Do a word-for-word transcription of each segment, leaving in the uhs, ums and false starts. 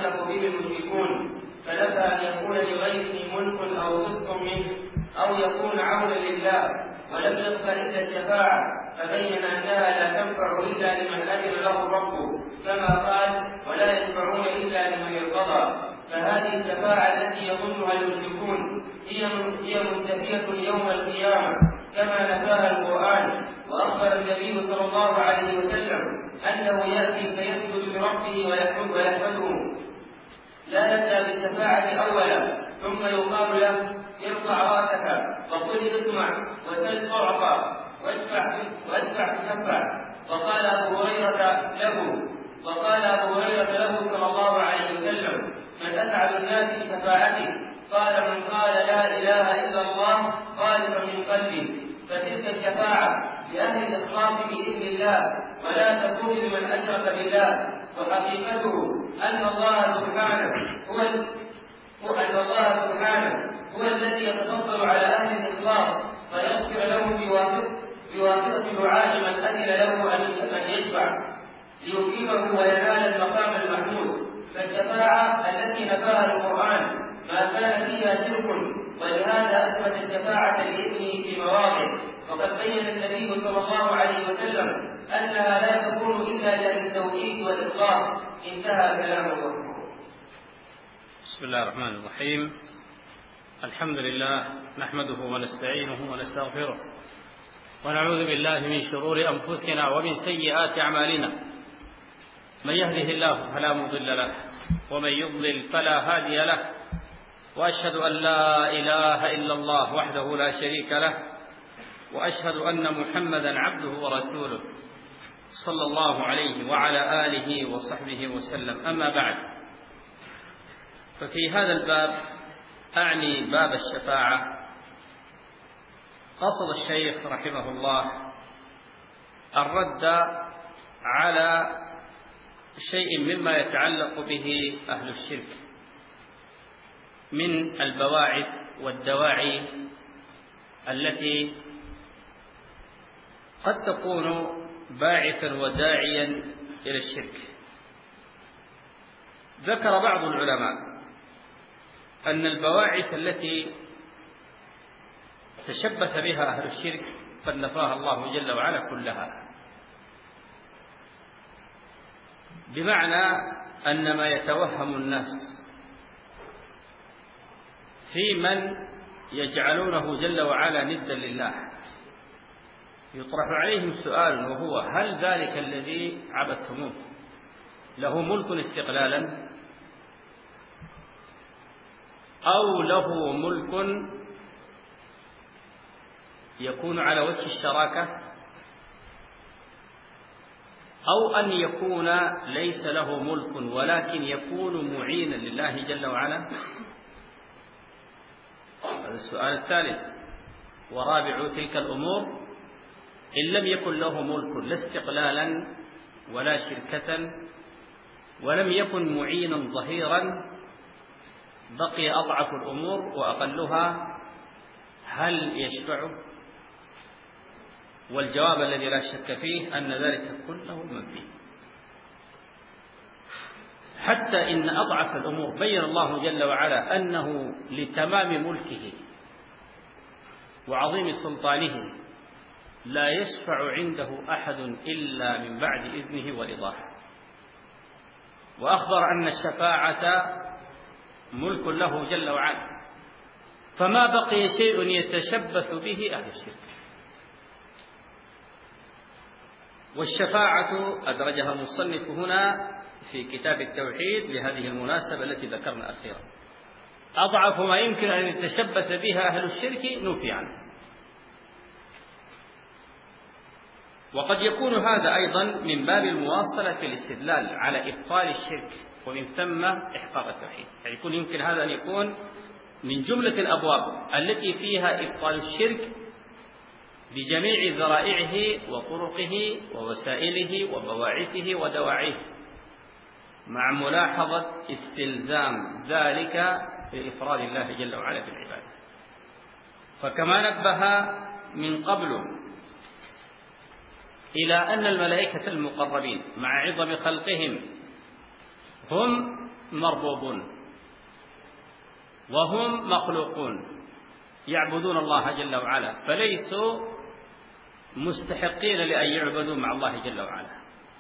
يتعلق به المشركون، فنفى أن يكون لغيره ملك أو قسط منه أو يكون عونا لله، ولم يبق إلا الشفاعة، فبين أنها لا تنفع إلا لمن أذن له الرب، كما قال: ولا يشفعون إلا لمن ارتضى. فهذه الشفاعة التي يظنها المشركون هي منتفية يوم القيامة كما نفاها القرآن. وأخبر النبي صلى الله عليه وسلم أنه يأتي فيسجد لربه ويحمده، لا نبدأ بالشفاعة أولا، ثم يقال له: ارفع رأسك وقل اسمع وسل تعطى واشفع تشفع. وقال أبو هريرة له وقال أبو هريرة له صلى الله عليه وسلم: من أسعد الناس بشفاعته؟ قال: من قال لا إله إلا الله خالصا من قلبه. فتلك الشفاعة لأهل الإخلاص بإذن الله، ولا تكون لمن أشرك بالله. وحقيقته أن الله سبحانه هو أن الله سبحانه هو الذي يتفضل على أهل الإخلاص فيغفر لهم بواسطة دعاء من أذن له أن يشفع ليقيمه وينال المقام المحمود. فالشفاعة التي نفاها القرآن ما كان فيها شرك، ولهذا أثبت الشفاعة بإذنه في مواضع. وقد بين النبي صلى الله عليه وسلم أنها لا تكون إلا لأهل التوحيد والإخلاص. انتهى كلامه. بسم الله الرحمن الرحيم. الحمد لله نحمده ونستعينه ونستغفره، ونعوذ بالله من شرور أنفسنا ومن سيئات أعمالنا. من يهده الله فلا مضل له، ومن يضلل فلا هادي له، وأشهد أن لا إله إلا الله وحده لا شريك له، وأشهد أن محمدا عبده ورسوله صلى الله عليه وعلى آله وصحبه وسلم. أما بعد، ففي هذا الباب أعني باب الشفاعة قصد الشيخ رحمه الله الرد على شيء مما يتعلق به أهل الشرك من البواعث والدواعي التي قد تكون باعثا وداعيا إلى الشرك. ذكر بعض العلماء أن البواعث التي تشبث بها أهل الشرك قد نفاها الله جل وعلا كلها، بمعنى أن ما يتوهم الناس في من يجعلونه جل وعلا ندا لله يطرح عليهم سؤال، وهو: هل ذلك الذي عبدتموه له ملك استقلالا، أو له ملك يكون على وجه الشراكة، أو أن يكون ليس له ملك ولكن يكون معينا لله جل وعلا؟ هذا السؤال الثالث. ورابع تلك الأمور: إن لم يكن له ملك لا استقلالا ولا شركة، ولم يكن معينا ظهيرا، بقي أضعف الأمور وأقلها: هل يشفع؟ والجواب الذي لا شك فيه أن ذلك كله منفي، حتى إن أضعف الأمور بين الله جل وعلا أنه لتمام ملكه وعظيم سلطانه لا يشفع عنده أحد إلا من بعد إذنه ورضاه. وأخبر أن الشفاعة ملك له جل وعلا، فما بقي شيء يتشبث به أهل الشرك. والشفاعة أدرجها المصنف هنا في كتاب التوحيد لهذه المناسبة التي ذكرنا أخيرا. أضعف ما يمكن أن يتشبث بها أهل الشرك نفي عنه. وقد يكون هذا أيضا من باب المواصلة في الاستدلال على إبطال الشرك، ومن ثم إحقاق التوحيد. يعني يكون يمكن هذا أن يكون من جملة الأبواب التي فيها إبطال الشرك بجميع ذرائعه وطرقه ووسائله وبواعثه ودواعيه، مع ملاحظة استلزام ذلك بإفراد الله جل وعلا بالعبادة. فكما نبه من قبل إلى أن الملائكة المقربين مع عظم خلقهم هم مربوبون وهم مخلوقون يعبدون الله جل وعلا، فليسوا مستحقين لأن يعبدوا مع الله جل وعلا.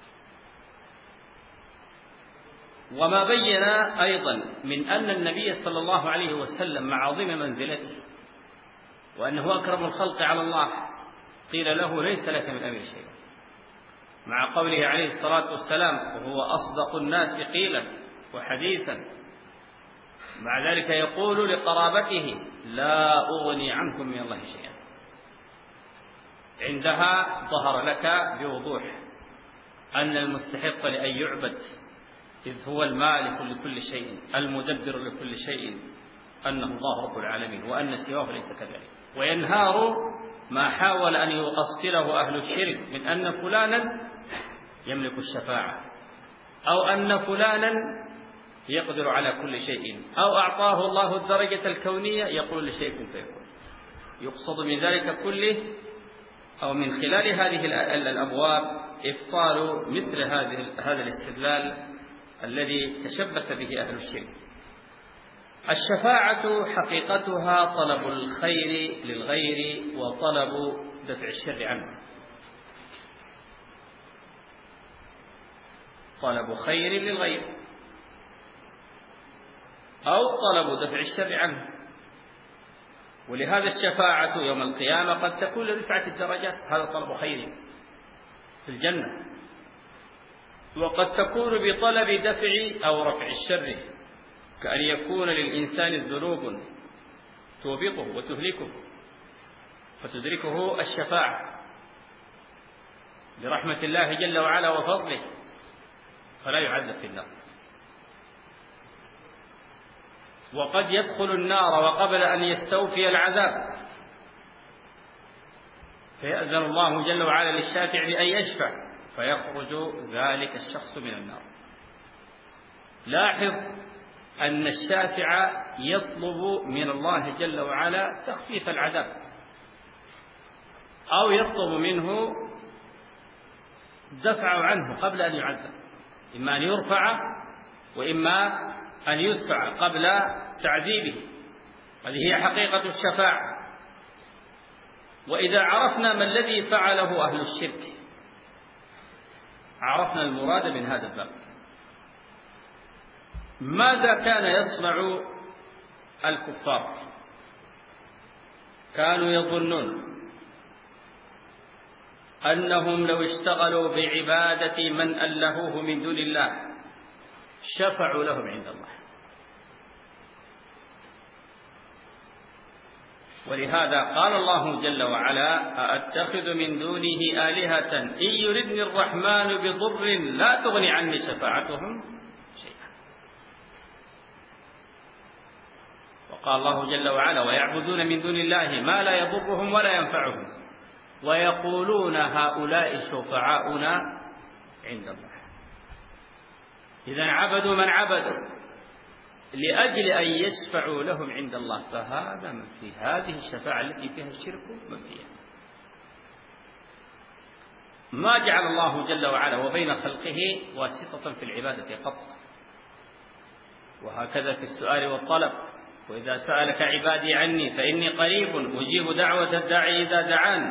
وما بين أيضا من أن النبي صلى الله عليه وسلم مع عظيم منزلته وأنه أكرم الخلق على الله قيل له ليس لك من أمر شيء، مع قوله عليه الصلاة والسلام وهو أصدق الناس قيلا وحديثا، مع ذلك يقول لقرابته لا أغني عنكم من الله شيئا. عندها ظهر لك بوضوح أن المستحق لأن يعبد إذ هو المالك لكل شيء المدبر لكل شيء أنه الله رب العالمين، وأن سواه ليس كذلك. وينهار ما حاول أن يؤصله أهل الشرك من أن فلانا يملك الشفاعة أو أن فلانا يقدر على كل شيء أو أعطاه الله الدرجة الكونية يقول لشيء فيكون. يقصد من ذلك كله أو من خلال هذه الأبواب إبطال مثل هذا الاستدلال الذي تشبث به أهل الشرك. الشفاعة حقيقتها طلب الخير للغير وطلب دفع الشر عنه، طلب خير للغير أو طلب دفع الشر عنه. ولهذا الشفاعة يوم القيامة قد تكون لرفعة الدرجات، هذا طلب خير في الجنة، وقد تكون بطلب دفع أو رفع الشر، كأن يكون للإنسان ذنوب توبقه وتهلكه فتدركه الشفاعة برحمة الله جل وعلا وفضله فلا يعذب في النار. وقد يدخل النار وقبل أن يستوفي العذاب فيأذن الله جل وعلا للشافع بأن يشفع فيخرج ذلك الشخص من النار. لاحظ أن الشافع يطلب من الله جل وعلا تخفيف العذاب أو يطلب منه دفعه عنه قبل أن يعذب، إما أن يرفع وإما أن يدفع قبل تعذيبه. هذه هي حقيقة الشفاعة. وإذا عرفنا ما الذي فعله أهل الشرك عرفنا المراد من هذا الباب. ماذا كان يصنع الكفار؟ كانوا يظنون أنهم لو اشتغلوا بعبادة من ألهوه من دون الله شفعوا لهم عند الله، ولهذا قال الله جل وعلا أأتخذ من دونه آلهة إن يردني الرحمن بضر لا تغني عني شفاعتهم شيئا. وقال الله جل وعلا ويعبدون من دون الله ما لا يضرهم ولا ينفعهم ويقولون هؤلاء شفعاؤنا عند الله. إذن عبدوا من عبدوا لأجل أن يشفعوا لهم عند الله، فهذا من في هذه الشفاعة التي فيها الشرك منفية. ما جعل الله جل وعلا وبين خلقه واسطة في العبادة قط، وهكذا في السؤال والطلب. وإذا سألك عبادي عني فإني قريب أجيب دعوة الداعي إذا دعان.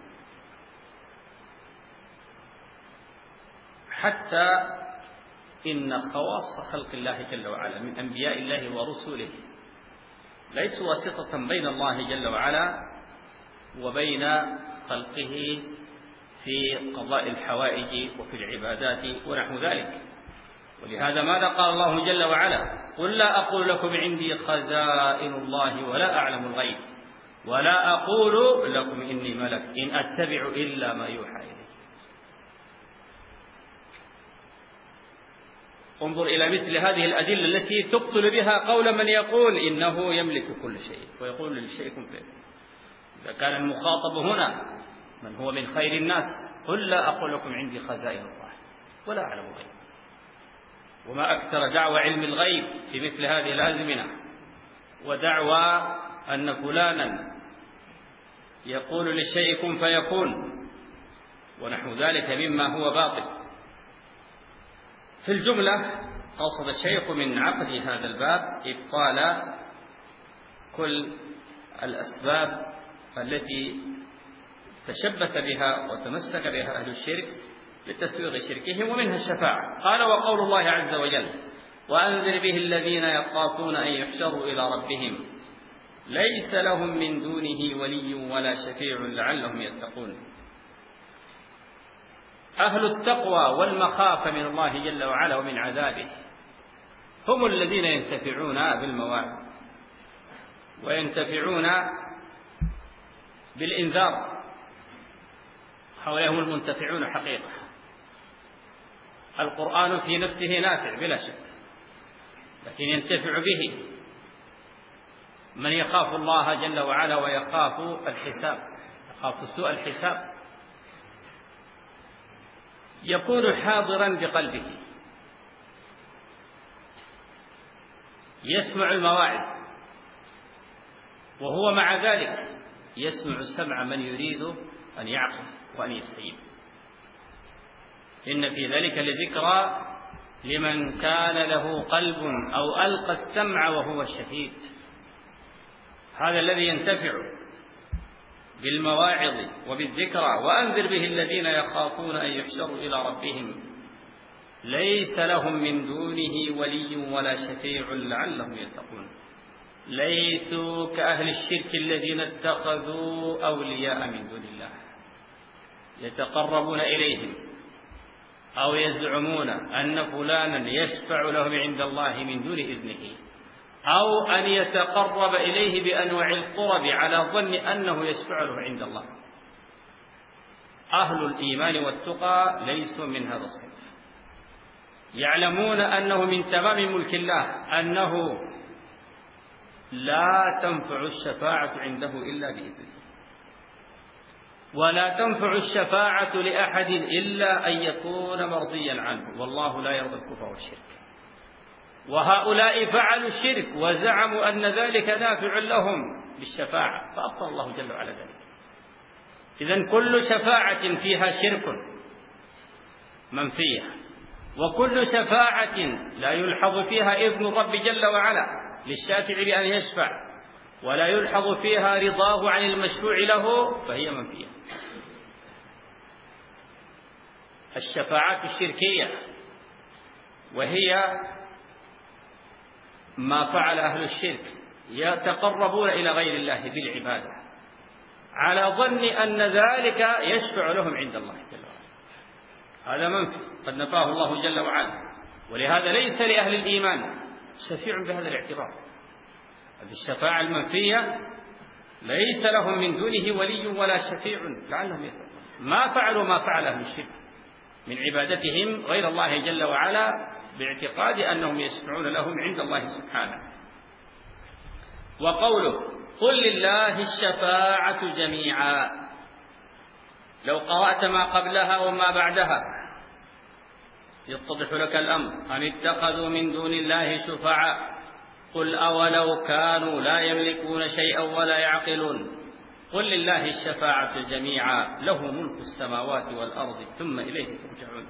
حتى إن خواص خلق الله جل وعلا من أنبياء الله ورسله ليسوا واسطة بين الله جل وعلا وبين خلقه في قضاء الحوائج وفي العبادات ونحو ذلك. ولهذا ماذا قال الله جل وعلا قل لا أقول لكم عندي خزائن الله ولا أعلم الغيب ولا أقول لكم إني ملك إن أتبع إلا ما يوحى إلي. انظر إلى مثل هذه الأدلة التي تبطل بها قول من يقول إنه يملك كل شيء ويقول للشيء كن فيكون. إذا كان المخاطب هنا من هو من خير الناس قل لا أقول لكم عندي خزائن الله ولا أعلم الغيب. وما أكثر دعوى علم الغيب في مثل هذه الأزمنة ودعوى أن فلانا يقول للشيء كن فيكون ونحو ذلك مما هو باطل. في الجملة قصد الشيخ من عقد هذا الباب إبطال كل الأسباب التي تشبث بها وتمسك بها أهل الشرك لتسويغ شركهم، ومنها الشفاعة. قال: وقول الله عز وجل: وأنذر به الذين يخافون أن يحشروا إلى ربهم ليس لهم من دونه ولي ولا شفيع لعلهم يتقون. أهل التقوى والمخافة من الله جل وعلا ومن عذابه هم الذين ينتفعون بالمواعظ وينتفعون بالإنذار، هؤلاء هم المنتفعون حقيقة. القرآن في نفسه نافع بلا شك، لكن ينتفع به من يخاف الله جل وعلا ويخاف الحساب، يخاف سوء الحساب، يكون حاضرا بقلبه، يسمع المواعظ، وهو مع ذلك يسمع السمع من يريد أن يعقل وأن يستجيب. إن في ذلك لذكرى لمن كان له قلب أو ألقى السمع وهو شهيد. هذا الذي ينتفع بالمواعظ وبالذكرى. وأنذر به الذين يخافون أن يحشروا إلى ربهم ليس لهم من دونه ولي ولا شفيع لعلهم يتقون. ليسوا كأهل الشرك الذين اتخذوا أولياء من دون الله يتقربون إليهم أو يزعمون أن فلانا يشفع لهم عند الله من دون إذنه، أو أن يتقرب إليه بأنواع القرب على ظن أنه يشفع له عند الله. أهل الإيمان والتقى ليسوا من هذا الصنف، يعلمون أنه من تمام ملك الله أنه لا تنفع الشفاعة عنده إلا بإذنه، ولا تنفع الشفاعة لأحد إلا أن يكون مرضيا عنه، والله لا يرضى الكفر والشرك. وهؤلاء فعلوا الشرك وزعموا أن ذلك نافع لهم بالشفاعة، فأبطل الله جل وعلا ذلك. إذن كل شفاعة فيها شرك منفية، وكل شفاعة لا يلحظ فيها إذن الرب جل وعلا للشافع بأن يشفع ولا يلحظ فيها رضاه عن المشفوع له فهي منفية. الشفاعات الشركية وهي ما فعل أهل الشرك، يتقربون إلى غير الله بالعبادة على ظن أن ذلك يشفع لهم عند الله جل وعلا. هذا منفي قد نفاه الله جل وعلا، ولهذا ليس لأهل الإيمان شفيع بهذا الاعتبار. هذه الشفاعة المنفية ليس لهم من دونه ولي ولا شفيع لعلهم يتقون. ما فعلوا ما فعل أهل الشرك من عبادتهم غير الله جل وعلا باعتقاد أنهم يشفعون لهم عند الله سبحانه. وقوله: قل لله الشفاعة جميعا، لو قرأت ما قبلها وما بعدها يتضح لك الأمر. أم اتخذوا من دون الله شفعاء قل أولو كانوا لا يملكون شيئا ولا يعقلون. قل لله الشفاعة جميعا له ملك السماوات والأرض ثم إليه ترجعون.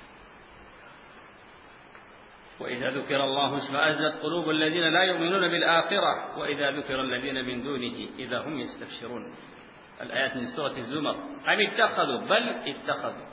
وإذا ذكر الله اشمأزت قلوب الذين لا يؤمنون بالآخرة وإذا ذكر الذين من دونه إذا هم يستبشرون. الآيات من سورة الزمر. أم اتخذوا، بل اتخذوا،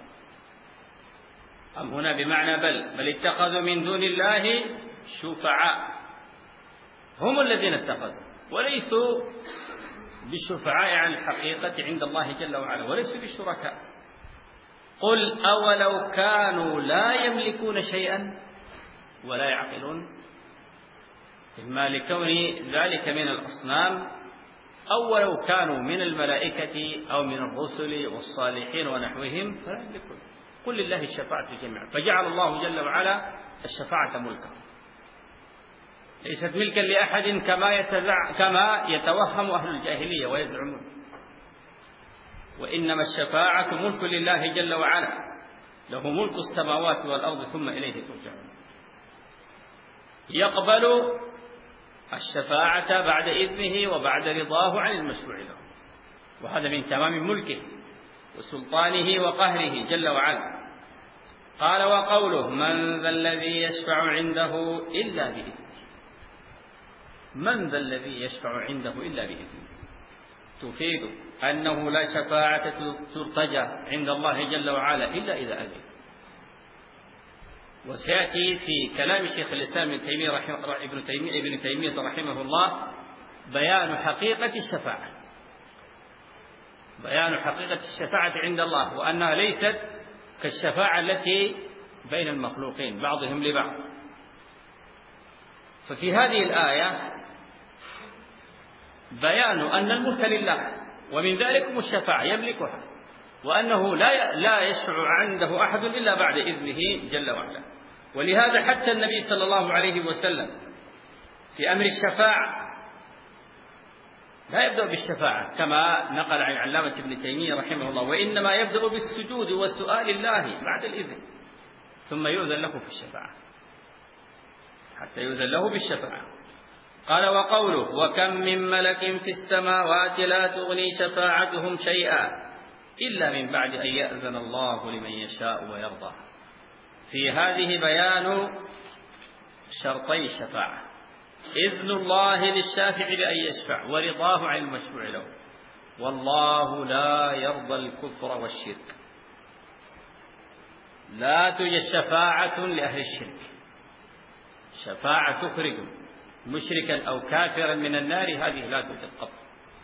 أم هنا بمعنى بل بل اتخذوا من دون الله شفعاء، هم الذين اتخذوا، وليسوا بالشفعاء عن الحقيقة عند الله جل وعلا، وليسوا بالشركاء. قل أولو كانوا لا يملكون شيئا ولا يعقلون، إما لكون ذلك من الأصنام أو ولو كانوا من الملائكة أو من الرسل والصالحين ونحوهم فلا يملكون. قل لله الشفاعة جميعا، فجعل الله جل وعلا الشفاعة ملكا، ليست ملكا لأحد كما يتزع كما يتوهم أهل الجاهلية ويزعمون، وإنما الشفاعة ملك لله جل وعلا، له ملك السماوات والأرض ثم إليه ترجعون. يقبل الشفاعة بعد إذنه وبعد رضاه عن المشروع له، وهذا من تمام ملكه وسلطانه وقهره جل وعلا. قال وقوله من ذا الذي يشفع عنده إلا بإذنه. من ذا الذي يشفع عنده إلا بإذنه تفيد أنه لا شفاعة ترتجى عند الله جل وعلا إلا إذا أذن. وسيأتي في كلام شيخ الإسلام ابن تيمية رحمه ابن تيمية ابن تيمية رحمه الله بيان حقيقة الشفاعة، بيان حقيقة الشفاعة عند الله، وأنها ليست كالشفاعة التي بين المخلوقين بعضهم لبعض. ففي هذه الآية بيان أن الملك لله، ومن ذلكم الشفاعة يملكها، وأنه لا لا يشفع عنده أحد إلا بعد إذنه جل وعلا. ولهذا حتى النبي صلى الله عليه وسلم في أمر الشفاعة لا يبدأ بالشفاعة كما نقل عن علامة ابن تيمية رحمه الله، وإنما يبدأ بالسجود والسؤال الله بعد الإذن، ثم يؤذن له في الشفاعة، حتى يؤذن له بالشفاعة. قال وقوله وكم من ملك في السماوات لا تغني شفاعتهم شيئا إلا من بعد أن يأذن الله لمن يشاء ويرضى. في هذه بيان شرطي الشفاعة: إذن الله للشافع بأن يشفع، ورضاه عن المشفوع له، والله لا يرضى الكفر والشرك. لا توجد شفاعة لأهل الشرك، شفاعة تخرج مشركا أو كافرا من النار، هذه لا توجد قط.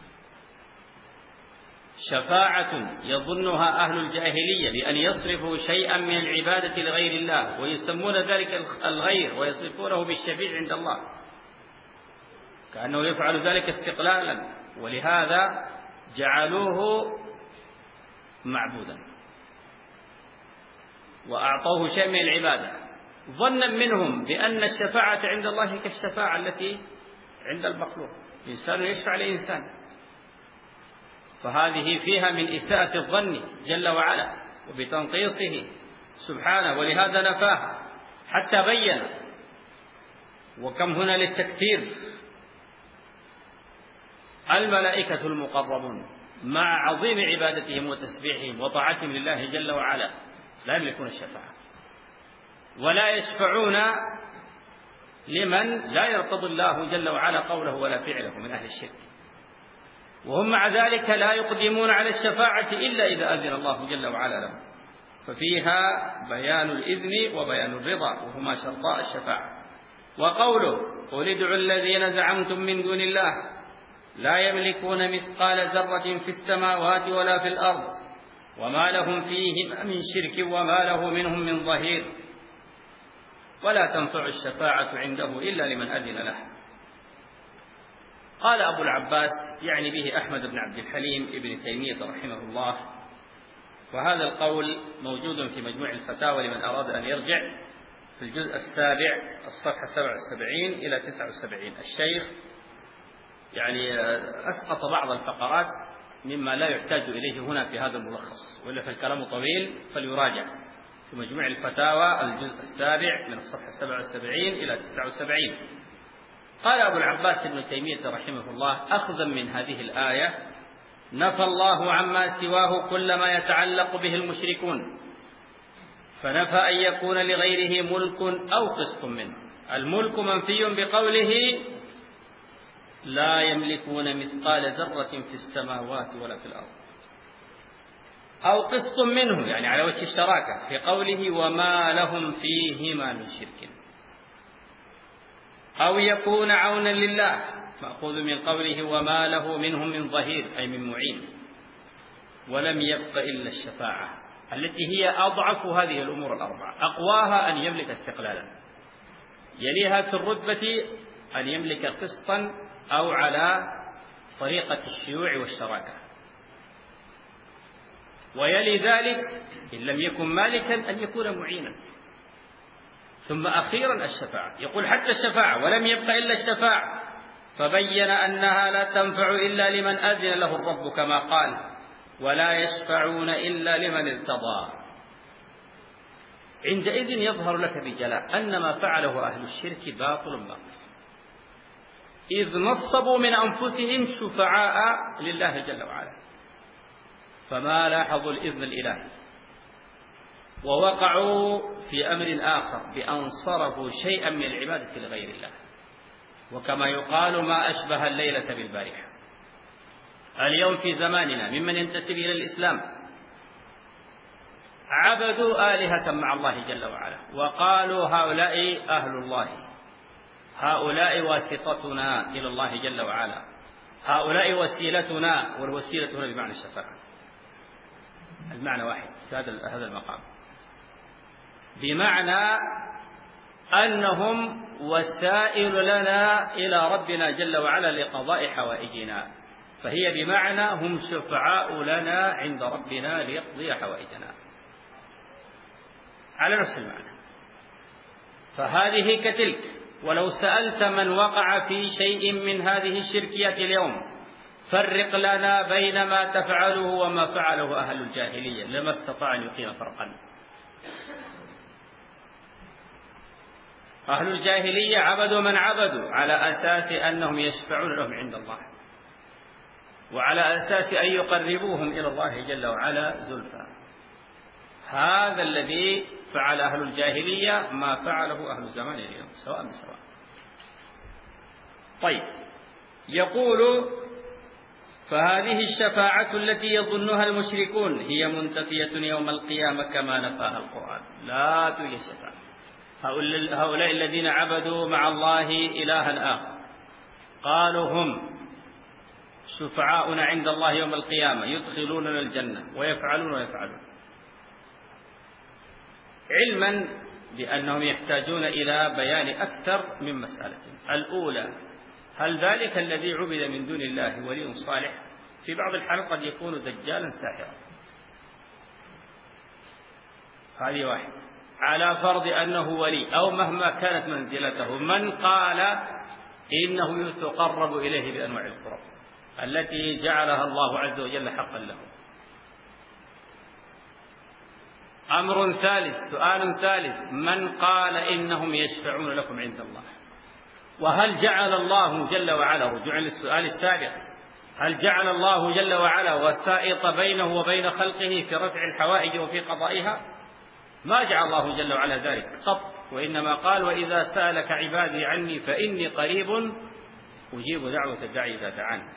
شفاعة يظنها أهل الجاهلية بأن يصرفوا شيئا من العبادة لغير الله، ويسمون ذلك الغير ويصرفونه بالشفيع عند الله، كأنه يفعل ذلك استقلالا، ولهذا جعلوه معبودا وأعطوه شيء من العبادة، ظنا منهم بأن الشفاعة عند الله كالشفاعة التي عند المخلوق، إنسان يشفع لإنسان، فهذه فيها من إساءة الظن جل وعلا وبتنقيصه سبحانه، ولهذا نفاها حتى بين. وكم هنا للتكثير: الملائكة المقربون مع عظيم عبادتهم وتسبيحهم وطاعتهم لله جل وعلا لا يملكون الشفاعة، ولا يشفعون لمن لا يرتضي الله جل وعلا قوله ولا فعله من أهل الشرك، وهم مع ذلك لا يقدمون على الشفاعة إلا إذا أذن الله جل وعلا لهم. ففيها بيان الإذن وبيان الرضا، وهما شرطاء الشفاعة. وقوله قل ادعوا الذين زعمتم من دون الله لا يملكون مثقال ذرة في السماوات ولا في الأرض وما لهم فيهما من شرك وما له منهم من ظهير ولا تنفع الشفاعة عنده إلا لمن أذن له. قال أبو العباس يعني به أحمد بن عبد الحليم ابن تيمية رحمه الله، وهذا القول موجود في مجموع الفتاوى لمن أراد أن يرجع في الجزء السابع الصفحة سبعة وسبعين إلى تسعة وسبعين. الشيخ يعني أسقط بعض الفقرات مما لا يحتاج إليه هنا في هذا الملخص، وإلا فالكلام طويل فليراجع في مجموع الفتاوى الجزء السابع من الصفحة سبعة وسبعين إلى تسعة وسبعين. قال أبو العباس ابن تيمية رحمه الله أخذا من هذه الآية: نفى الله عما سواه كل ما يتعلق به المشركون، فنفى أن يكون لغيره ملك أو قسط منه. الملك منفي بقوله لا يملكون مثقال ذرة في السماوات ولا في الأرض، أو قسط منه يعني على وجه الشراكة في قوله وما لهم فيهما من شرك، أو يكون عونا لله مأخوذ من قوله وما له منهم من ظهير أي من معين. ولم يبق إلا الشفاعة التي هي أضعف هذه الأمور الأربعة، أقواها أن يملك استقلالا، يليها في الرتبة أن يملك قسطا أو على طريقة الشيوع والشراكة، ويلي ذلك إن لم يكن مالكا أن يكون معينا، ثم أخيرا الشفاعة. يقول حتى الشفاعة ولم يبق إلا الشفاعة، فبين أنها لا تنفع إلا لمن أذن له الرب كما قال ولا يشفعون إلا لمن ارتضى. عندئذ يظهر لك بجلاء أن ما فعله أهل الشرك باطل باطل، إذ نصبوا من أنفسهم شفعاء لله جل وعلا، فما لاحظوا الإذن الإلهي ووقعوا في أمر آخر بأن صرفوا شيئا من العبادة لغير الله. وكما يقال ما أشبه الليلة بالبارحة. اليوم في زماننا ممن ينتسب إلى الإسلام عبدوا آلهة مع الله جل وعلا وقالوا هؤلاء أهل الله، هؤلاء واسطتنا إلى الله جل وعلا، هؤلاء وسيلتنا، والوسيلة هنا بمعنى الشفاعة، المعنى واحد في هذا المقام، بمعنى أنهم وسائل لنا إلى ربنا جل وعلا لقضاء حوائجنا، فهي بمعنى هم شفعاء لنا عند ربنا ليقضي حوائجنا على نفس المعنى. فهذه كتلك. ولو سألت من وقع في شيء من هذه الشركيات اليوم فرق لنا بين ما تفعله وما فعله أهل الجاهلية لما استطاع أن يقيم فرقا. أهل الجاهلية عبدوا من عبدوا على أساس أنهم يشفعون لهم عند الله، وعلى أساس أن يقربوهم إلى الله جل وعلا زلفى. هذا الذي فعل أهل الجاهلية ما فعله أهل الزمان اليوم سواء بسواء. طيب، يقول فهذه الشفاعة التي يظنها المشركون هي منتفية يوم القيامة كما نفاها القرآن، لا توجد شفاعة. هؤلاء الذين عبدوا مع الله إلها آخر قالوا هم شفعاؤنا عند الله يوم القيامة يدخلوننا الجنة ويفعلون ويفعلون، علما بأنهم يحتاجون إلى بيان أكثر من مسألة. الأولى، هل ذلك الذي عبد من دون الله ولي صالح؟ في بعض الحالات قد يكون دجالا ساحرا، هذه واحد، على فرض أنه ولي أو مهما كانت منزلته. من قال إنه يتقرب إليه بأنواع القرب التي جعلها الله عز وجل حقا له؟ أمر ثالث، سؤال ثالث، من قال إنهم يشفعون لكم عند الله؟ وهل جعل الله جل وعلا، رجوعا للسؤال السابق، هل جعل الله جل وعلا وسائط بينه وبين خلقه في رفع الحوائج وفي قضائها؟ ما جعل الله جل وعلا ذلك قط، وإنما قال وإذا سألك عبادي عني فإني قريب أجيب دعوة الداعي إذا دعان.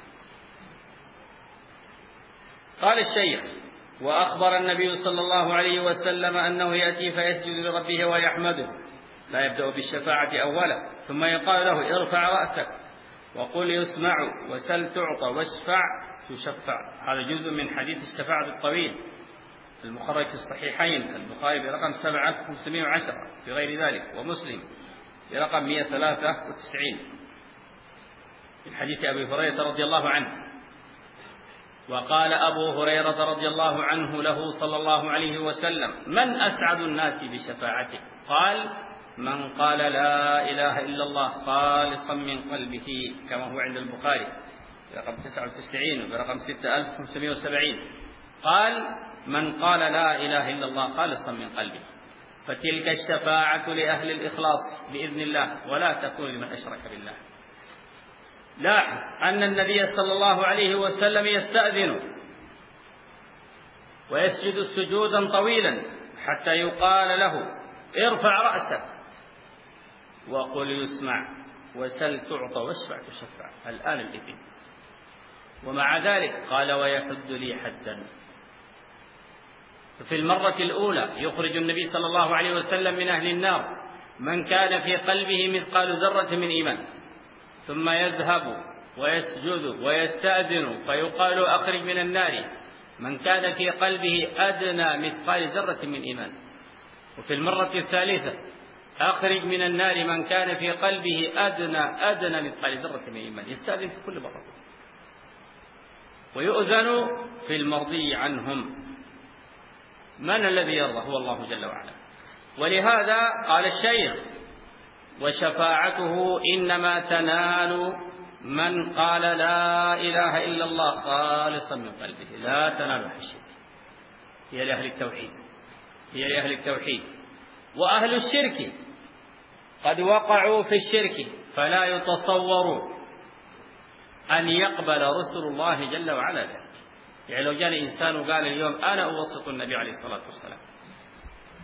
قال الشيخ: وأخبر النبي صلى الله عليه وسلم أنه يأتي فيسجد لربه ويحمده، لا يبدأ بالشفاعة أولا، ثم يقال له ارفع رأسك وقل يسمع وسل تعطى واشفع تشفع. هذا جزء من حديث الشفاعة الطويل المخرج في الصحيحين، البخاري برقم سبعة آلاف وخمسمائة وعشرة في غير ذلك، ومسلم برقم مئة وثلاثة وتسعين من حديث أبي هريرة رضي الله عنه. وقال أبو هريرة رضي الله عنه له صلى الله عليه وسلم: من أسعد الناس بشفاعته؟ قال: من قال لا إله إلا الله خالصا من قلبه، كما هو عند البخاري برقم تسعة وتسعين وبرقم ستة آلاف وخمسمائة وسبعين. قال: من قال لا إله إلا الله خالصا من قلبه. فتلك الشفاعة لأهل الإخلاص بإذن الله، ولا تكون لمن أشرك بالله. لاحظ أن النبي صلى الله عليه وسلم يستأذن ويسجد سجودا طويلا حتى يقال له ارفع رأسك وقل يسمع وسل تعطى واشفع تشفع، الآن الإثم. ومع ذلك قال: ويحد لي حدا. ففي المرة الأولى يخرج النبي صلى الله عليه وسلم من أهل النار من كان في قلبه مثقال ذرة من إيمان، ثم يذهب ويسجد ويستأذن فيقال: أخرج من النار من كان في قلبه أدنى مثقال ذرة من إيمان. وفي المرة الثالثة: أخرج من النار من كان في قلبه أدنى أدنى مثقال ذرة من إيمان. يستأذن في كل مرة، ويؤذن في المرضي عنهم. من الذي يرضى؟ هو الله جل وعلا. ولهذا قال الشيخ: وشفاعته إنما تنال من قال لا إله إلا الله خالصا من قلبه، لا تنال الشرك. هي لأهل التوحيد، هي لأهل التوحيد. وأهل الشرك قد وقعوا في الشرك، فلا يتصور أن يقبل رسل الله جل وعلا ذلك. يعني لو جاء إنسان وقال اليوم أنا أوسط النبي عليه الصلاة والسلام،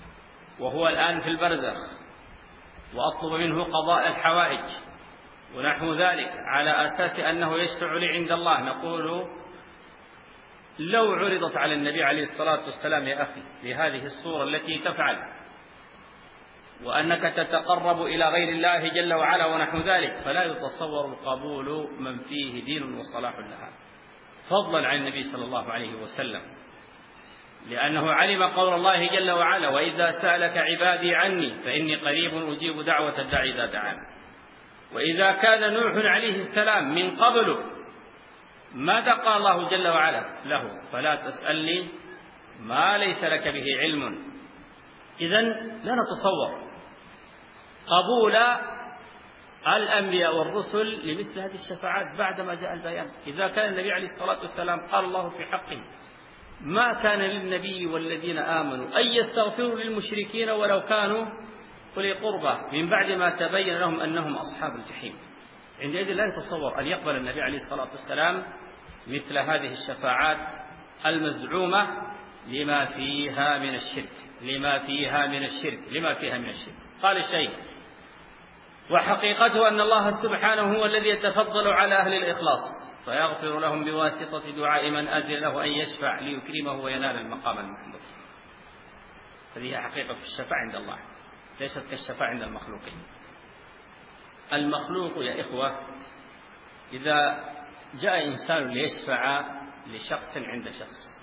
وهو الآن في البرزخ وأطلب منه قضاء الحوائج ونحو ذلك على أساس أنه يشفع لي عند الله، نقول لو عرضت على النبي عليه الصلاة والسلام يا أخي بهذه الصورة التي تفعل، وأنك تتقرب إلى غير الله جل وعلا ونحو ذلك، فلا يتصور القبول من فيه دين وصلاح لها، فضلا عن النبي صلى الله عليه وسلم، لأنه علم قول الله جل وعلا: وإذا سألك عبادي عني فإني قريب أجيب دعوة الداعي إذا دعان. وإذا كان نوح عليه السلام من قبل ماذا قال الله جل وعلا له؟ فلا تسألني ما ليس لك به علم. إذن لا نتصور قبول الأنبياء والرسل لمثل هذه الشفاعات بعدما جاء البيان. إذا كان النبي عليه الصلاة والسلام قال الله في حقه: ما كان للنبي والذين آمنوا أن يستغفروا للمشركين ولو كانوا أولي قربى من بعد ما تبين لهم أنهم أصحاب الجحيم. عندئذ لا يتصور أن يقبل النبي عليه الصلاة والسلام مثل هذه الشفاعات المزعومة لما فيها من الشرك لما فيها من الشرك لما فيها من الشرك. قال الشيخ: وحقيقته أن الله سبحانه هو الذي يتفضل على أهل الإخلاص فيغفر لهم بواسطة دعاء من أذن له أن يشفع ليكرمه وينال المقام المحمود. هذه حقيقة الشفاعة عند الله، ليست كالشفاعة عند المخلوقين. المخلوق يا إخوة إذا جاء إنسان ليشفع لشخص عند شخص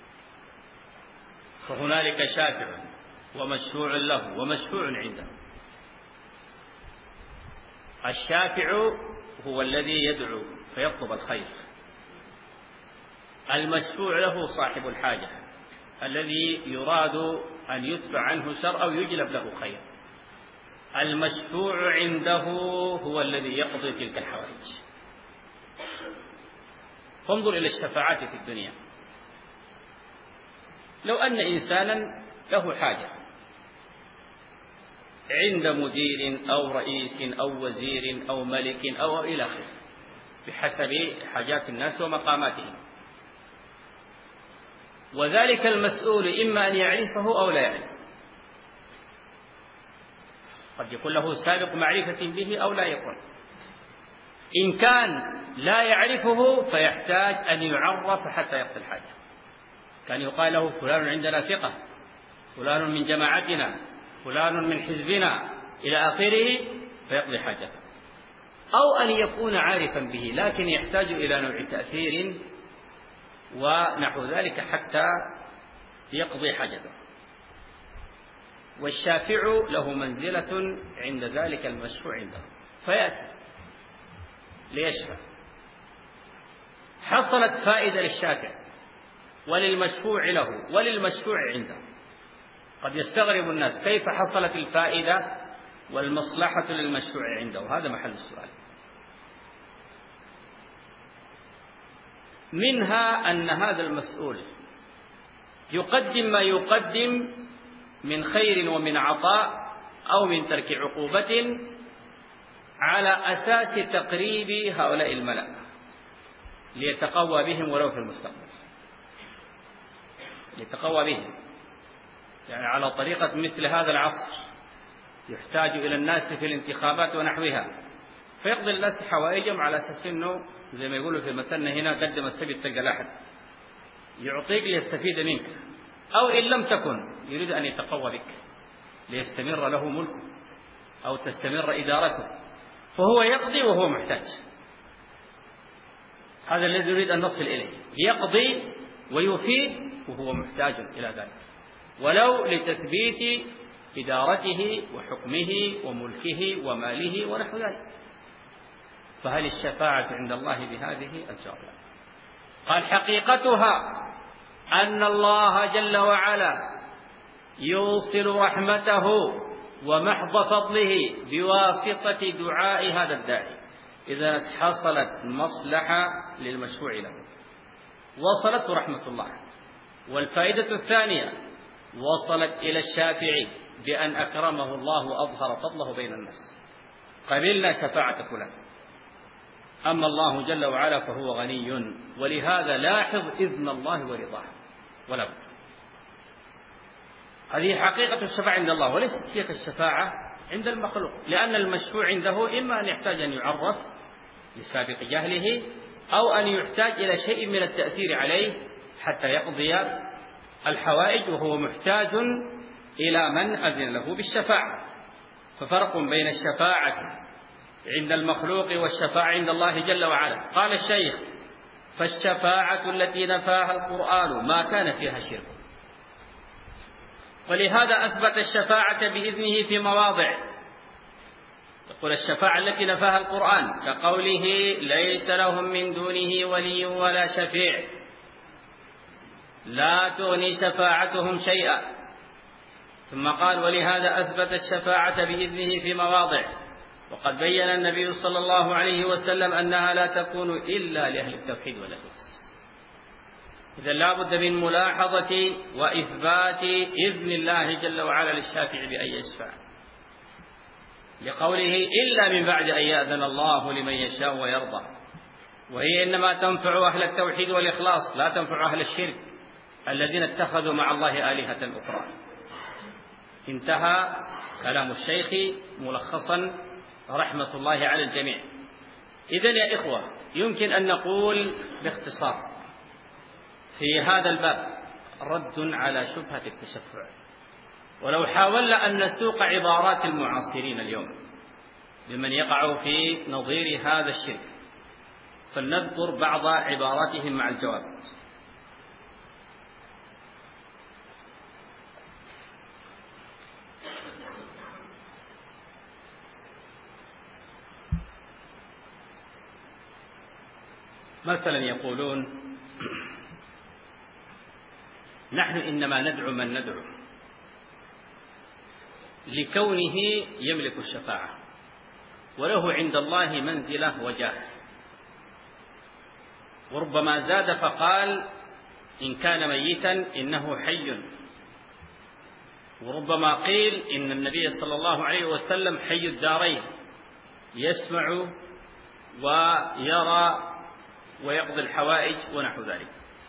فهنالك شافع ومشفوع له ومشفوع عنده. الشافع هو الذي يدعو فيطلب الخير، المشفوع له صاحب الحاجة الذي يراد أن يدفع عنه شر أو يجلب له خير. المشفوع عنده هو الذي يقضي تلك الحوائج. فانظر إلى الشفاعات في الدنيا. لو أن إنسانا له حاجة عند مدير أو رئيس أو وزير أو ملك أو إلى آخره بحسب حاجات الناس ومقاماتهم، وذلك المسؤول إما أن يعرفه أو لا يعرفه، قد يكون له سابق معرفة به أو لا يكون. إن كان لا يعرفه فيحتاج أن يعرف حتى يقضي الحاجة. كان يقال له: فلان عندنا ثقة، فلان من جماعتنا، فلان من حزبنا، إلى آخره، فيقضي حاجته. أو أن يكون عارفا به لكن يحتاج إلى نوع تأثير ونحو ذلك حتى يقضي حاجته. والشافع له منزلة عند ذلك المشفوع عنده، فيأتي ليشفع. حصلت فائدة للشافع وللمشفوع له وللمشفوع عنده. قد يستغرب الناس كيف حصلت الفائدة والمصلحة للمشفوع عنده، وهذا محل السؤال. منها أن هذا المسؤول يقدم ما يقدم من خير ومن عطاء أو من ترك عقوبة على أساس تقريب هؤلاء الملأ ليتقوى بهم ولو في المستقبل، ليتقوى بهم، يعني على طريقة مثل هذا العصر يحتاج إلى الناس في الانتخابات ونحوها، فيقضي الناس حوائجهم على أساس أنه زي ما يقولوا في مثلنا هنا: قدم السبت تلقى لاحد، يعطيك ليستفيد منك، أو إن لم تكن يريد أن يتقوى بك ليستمر له ملكه أو تستمر إدارته، فهو يقضي وهو محتاج. هذا الذي يريد أن نصل إليه، يقضي ويفيد وهو محتاج إلى ذلك، ولو لتثبيت إدارته وحكمه وملكه وماله ونحو ذلك. فهل الشفاعة عند الله بهذه؟ الجواب لا. قال: حقيقتها أن الله جل وعلا يوصل رحمته ومحض فضله بواسطة دعاء هذا الداعي إذا حصلت مصلحة للمشفوع له وصلت رحمة الله. والفائدة الثانية وصلت إلى الشافعي بأن أكرمه الله وأظهر فضله بين الناس، قبلنا شفاعة فلان. أما الله جل وعلا فهو غني، ولهذا لاحظ إذن الله ورضاه ولا بد. هذه حقيقة الشفاعة عند الله، وليست هي كالشفاعة عند المخلوق، لأن المشفوع عنده إما أن يحتاج أن يعرف لسابق جهله، أو أن يحتاج إلى شيء من التأثير عليه حتى يقضي الحوائج، وهو محتاج إلى من أذن له بالشفاعة. ففرق بين الشفاعة عند المخلوق والشفاعة عند الله جل وعلا. قال الشيخ: فالشفاعة التي نفاها القرآن ما كان فيها شرك، ولهذا أثبت الشفاعة بإذنه في مواضع. يقول: الشفاعة التي نفاها القرآن كقوله: ليس لهم من دونه ولي ولا شفيع، لا تغني شفاعتهم شيئا. ثم قال: ولهذا أثبت الشفاعة بإذنه في مواضع، وقد بين النبي صلى الله عليه وسلم أنها لا تكون إلا لأهل التوحيد والإخلاص. إذا لا بد من ملاحظة وإثبات إذن الله جل وعلا للشافع بأن يشفع، لقوله: إلا من بعد أن يأذن الله لمن يشاء ويرضى. وهي إنما تنفع أهل التوحيد والإخلاص، لا تنفع أهل الشرك الذين اتخذوا مع الله آلهة أخرى. انتهى كلام الشيخ ملخصا رحمة الله على الجميع. إذن يا إخوة، يمكن أن نقول باختصار في هذا الباب رد على شبهة التشفع، ولو حاولنا أن نسوق عبارات المعاصرين اليوم لمن يقع في نظير هذا الشرك، فلنذكر بعض عباراتهم مع الجواب. مثلا يقولون: نحن إنما ندعو من ندعو لكونه يملك الشفاعة، وله عند الله منزلة وجاه. وربما زاد فقال: إن كان ميتا إنه حي. وربما قيل إن النبي صلى الله عليه وسلم حي الدارين، يسمع ويرى ويقضي الحوائج ونحو ذلك.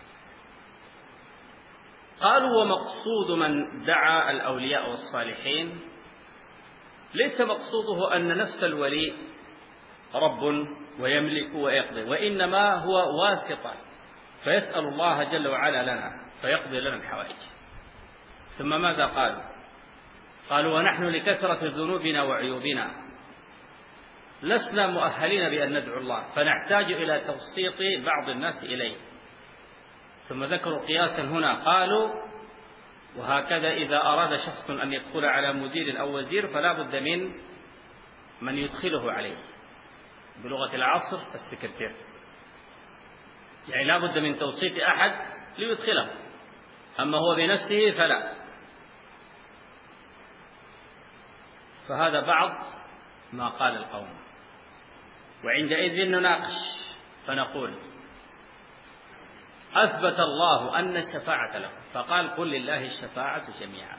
قالوا: ومقصود من دعا الأولياء والصالحين ليس مقصوده أن نفس الولي رب ويملك ويقضي، وإنما هو واسطة فيسأل الله جل وعلا لنا فيقضي لنا الحوائج. ثم ماذا قالوا؟ قالوا: ونحن لكثرة ذنوبنا وعيوبنا لسنا مؤهلين بأن ندعو الله، فنحتاج إلى توسيط بعض الناس إليه. ثم ذكروا قياسا هنا، قالوا: وهكذا إذا أراد شخص أن يدخل على مدير أو وزير فلا بد من من يدخله عليه، بلغة العصر السكرتير، يعني لا بد من توسيط أحد ليدخله، أما هو بنفسه فلا. فهذا بعض ما قال القوم. وعندئذ نناقش فنقول: أثبت الله أن الشفاعة له، فقال: قل لله الشفاعة جميعا.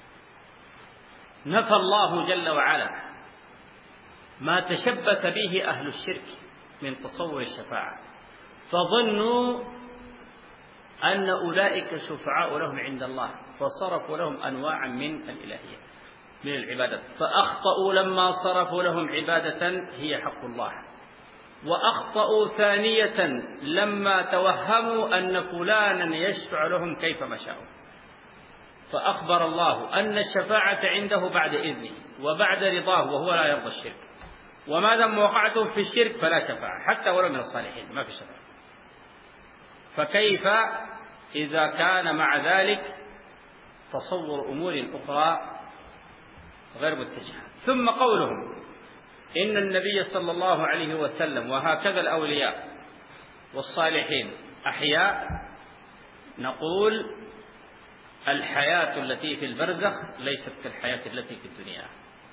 نفى الله جل وعلا ما تشبث به أهل الشرك من تصور الشفاعة، فظنوا أن أولئك شفعاء لهم عند الله، فصرفوا لهم أنواعا من الإلهية من العبادة، فأخطأوا لما صرفوا لهم عبادة هي حق الله، وأخطأوا ثانية لما توهموا أن فلانا يشفع لهم كيفما شاءوا. فأخبر الله أن الشفاعة عنده بعد إذنه وبعد رضاه، وهو لا يرضى الشرك. وما دام وقعتم في الشرك فلا شفاعة، حتى ولو من الصالحين ما في شفاعة. فكيف إذا كان مع ذلك تصور أمور أخرى غير متجهة؟ ثم قولهم إن النبي صلى الله عليه وسلم وهكذا الأولياء والصالحين أحياء، نقول: الحياة التي في البرزخ ليست كالحياة التي في الدنيا،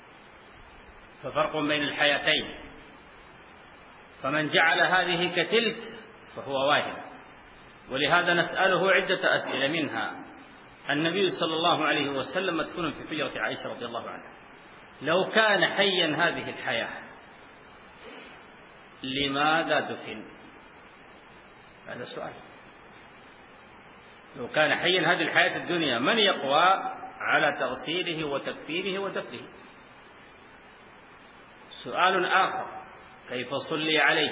ففرق بين الحياتين. فمن جعل هذه كتلك فهو واهم. ولهذا نسأله عدة أسئلة، منها: النبي صلى الله عليه وسلم مدفون في حجرة عائشة رضي الله عنها، لو كان حيا هذه الحياة لماذا دفن؟ هذا سؤال. لو كان حيا هذه الحياة الدنيا من يقوى على تغسيله وتكفينه ودفنه. سؤال آخر: كيف صلي عليه؟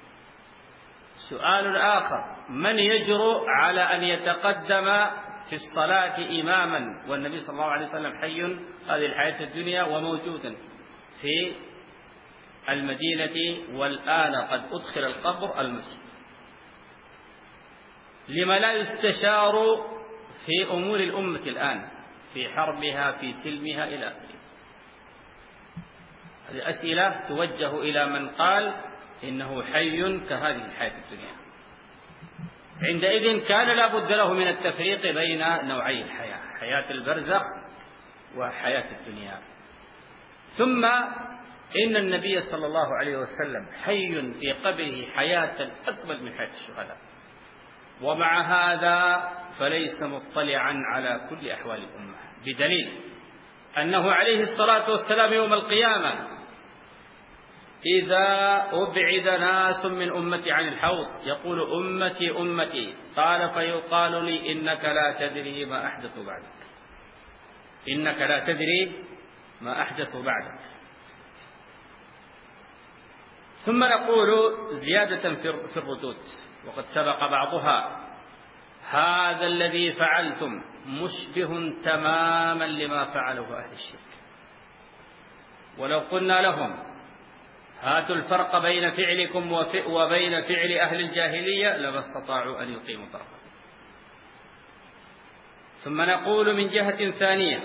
سؤال آخر: من يجرؤ على أن يتقدم في الصلاة إماما والنبي صلى الله عليه وسلم حي هذه الحياة الدنيا وموجودا في المدينة والآن قد أدخل القبر المسجد؟ لما لا يستشار في أمور الأمة الآن، في حربها، في سلمها إلى آخره؟ هذه أسئلة توجه إلى من قال إنه حي كهذه الحياة الدنيا. عندئذ كان لا بد له من التفريق بين نوعي الحياة، حياة البرزخ وحياة الدنيا. ثم إن النبي صلى الله عليه وسلم حي في قبره حياة أكمل من حياة الشهداء، ومع هذا فليس مطلعا على كل أحوال الأمة، بدليل أنه عليه الصلاة والسلام يوم القيامة إذا أبعد ناس من أمتي عن الحوض يقول: أمتي أمتي، قال: فيقال لي: إنك لا تدري ما أحدث بعدك، إنك لا تدري ما أحدث بعدك. ثم نقول زيادة في الردود وقد سبق بعضها: هذا الذي فعلتم مشبه تماما لما فعله أهل الشرك، ولو قلنا لهم هاتوا الفرق بين فعلكم وبين فعل أهل الجاهلية لما استطاعوا أن يقيموا طرفا. ثم نقول من جهة ثانية: